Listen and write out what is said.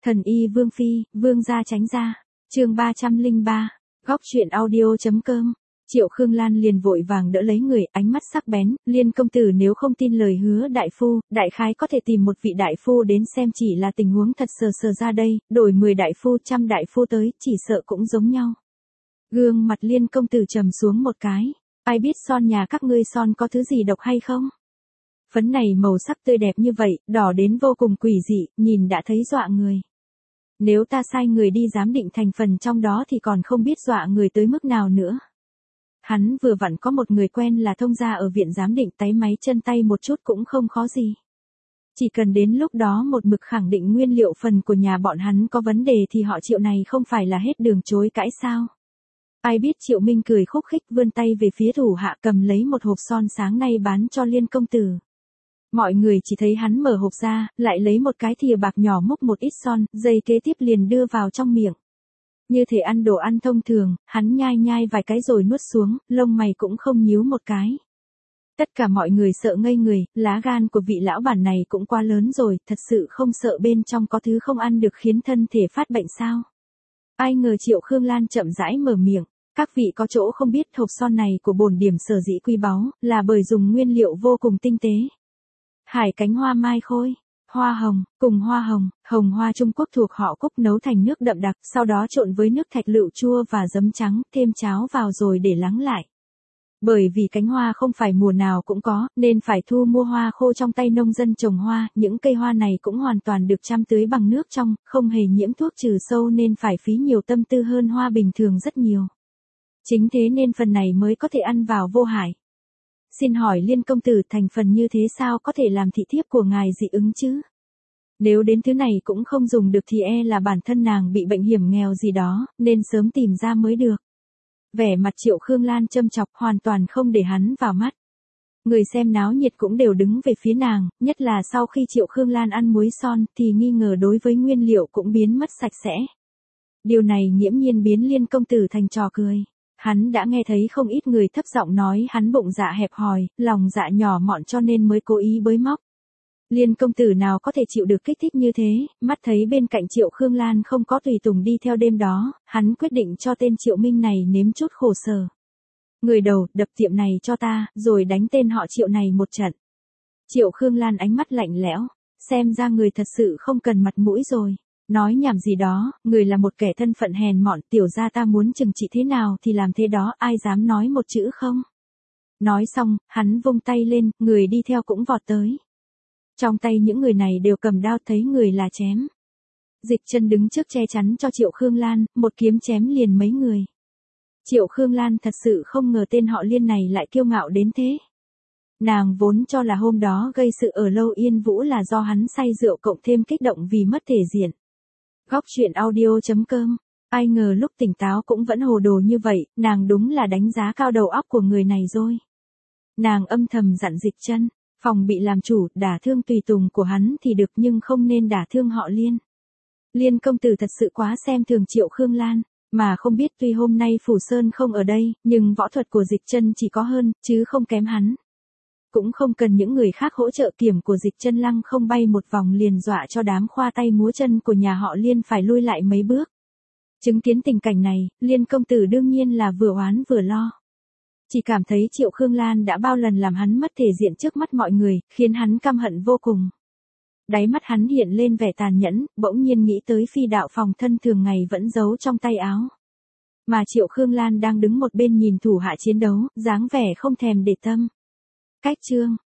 Thần y Vương Phi, Vương gia tránh ra. Chương 303. Góc truyện audio.com. Triệu Khương Lan liền vội vàng đỡ lấy người, ánh mắt sắc bén, Liên công tử nếu không tin lời hứa đại phu, đại khái có thể tìm một vị đại phu đến xem, chỉ là tình huống thật sờ ra đây, đổi 10 đại phu 100 đại phu tới, chỉ sợ cũng giống nhau. Gương mặt Liên công tử trầm xuống một cái, ai biết son nhà các ngươi son có thứ gì độc hay không? Phấn này màu sắc tươi đẹp như vậy, đỏ đến vô cùng quỷ dị, nhìn đã thấy dọa người. Nếu ta sai người đi giám định thành phần trong đó thì còn không biết dọa người tới mức nào nữa. Hắn vừa vặn có một người quen là thông gia ở viện giám định, táy máy chân tay một chút cũng không khó gì. Chỉ cần đến lúc đó một mực khẳng định nguyên liệu phần của nhà bọn hắn có vấn đề thì họ Triệu này không phải là hết đường chối cãi sao. Ai biết Triệu Minh cười khúc khích vươn tay về phía thủ hạ cầm lấy một hộp son sáng nay bán cho Liên công tử. Mọi người chỉ thấy hắn mở hộp ra, lại lấy một cái thìa bạc nhỏ múc một ít son, giây kế tiếp liền đưa vào trong miệng. Như thể ăn đồ ăn thông thường, hắn nhai vài cái rồi nuốt xuống, lông mày cũng không nhíu một cái. Tất cả mọi người sợ ngây người, lá gan của vị lão bản này cũng quá lớn rồi, thật sự không sợ bên trong có thứ không ăn được khiến thân thể phát bệnh sao. Ai ngờ Triệu Khương Lan chậm rãi mở miệng, các vị có chỗ không biết hộp son này của bổn điểm sở dĩ quý báu, là bởi dùng nguyên liệu vô cùng tinh tế. Hải cánh hoa mai khôi, hoa hồng, cùng hoa hồng, hồng hoa Trung Quốc thuộc họ Cúc nấu thành nước đậm đặc, sau đó trộn với nước thạch lựu chua và giấm trắng, thêm cháo vào rồi để lắng lại. Bởi vì cánh hoa không phải mùa nào cũng có, nên phải thu mua hoa khô trong tay nông dân trồng hoa, những cây hoa này cũng hoàn toàn được chăm tưới bằng nước trong, không hề nhiễm thuốc trừ sâu nên phải phí nhiều tâm tư hơn hoa bình thường rất nhiều. Chính thế nên phần này mới có thể ăn vào vô hại. Xin hỏi Liên công tử, thành phần như thế sao có thể làm thị thiếp của ngài dị ứng chứ? Nếu đến thứ này cũng không dùng được thì là bản thân nàng bị bệnh hiểm nghèo gì đó, nên sớm tìm ra mới được. Vẻ mặt Triệu Khương Lan châm chọc, hoàn toàn không để hắn vào mắt. Người xem náo nhiệt cũng đều đứng về phía nàng, nhất là sau khi Triệu Khương Lan ăn muối son thì nghi ngờ đối với nguyên liệu cũng biến mất sạch sẽ. Điều này nghiễm nhiên biến Liên công tử thành trò cười. Hắn đã nghe thấy không ít người thấp giọng nói hắn bụng dạ hẹp hòi, lòng dạ nhỏ mọn cho nên mới cố ý bới móc. Liên công tử nào có thể chịu được kích thích như thế, mắt thấy bên cạnh Triệu Khương Lan không có tùy tùng đi theo đêm đó, hắn quyết định cho tên Triệu Minh này nếm chút khổ sở. Người đầu, đập tiệm này cho ta, rồi đánh tên họ Triệu này một trận. Triệu Khương Lan ánh mắt lạnh lẽo, xem ra người thật sự không cần mặt mũi rồi. Nói nhảm gì đó, người là một kẻ thân phận hèn mọn, tiểu gia ta muốn trừng trị thế nào thì làm thế đó, ai dám nói một chữ không? Nói xong, hắn vung tay lên, người đi theo cũng vọt tới. Trong tay những người này đều cầm đao, thấy người là chém. Dịch Chân đứng trước che chắn cho Triệu Khương Lan, một kiếm chém liền mấy người. Triệu Khương Lan thật sự không ngờ tên họ Liên này lại kiêu ngạo đến thế. Nàng vốn cho là hôm đó gây sự ở Lâu Yên Vũ là do hắn say rượu cộng thêm kích động vì mất thể diện. Góc truyện audio.com. Ai ngờ lúc tỉnh táo cũng vẫn hồ đồ như vậy, nàng đúng là đánh giá cao đầu óc của người này rồi. Nàng âm thầm dặn Dịch Chân, phòng bị làm chủ, đả thương tùy tùng của hắn thì được nhưng không nên đả thương họ Liên. Liên công tử thật sự quá xem thường Triệu Khương Lan, mà không biết tuy hôm nay Phủ Sơn không ở đây, nhưng võ thuật của Dịch Chân chỉ có hơn, chứ không kém hắn. Cũng không cần những người khác hỗ trợ, kiểm của Dịch Chân lăng không bay một vòng liền dọa cho đám khoa tay múa chân của nhà họ Liên phải lui lại mấy bước. Chứng kiến tình cảnh này, Liên công tử đương nhiên là vừa oán vừa lo. Chỉ cảm thấy Triệu Khương Lan đã bao lần làm hắn mất thể diện trước mắt mọi người, khiến hắn căm hận vô cùng. Đáy mắt hắn hiện lên vẻ tàn nhẫn, bỗng nhiên nghĩ tới phi đạo phòng thân thường ngày vẫn giấu trong tay áo. Mà Triệu Khương Lan đang đứng một bên nhìn thủ hạ chiến đấu, dáng vẻ không thèm để tâm. Cách chương